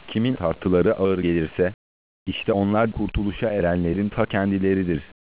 Kimin tartıları ağır gelirse, işte onlar kurtuluşa erenlerin ta kendileridir.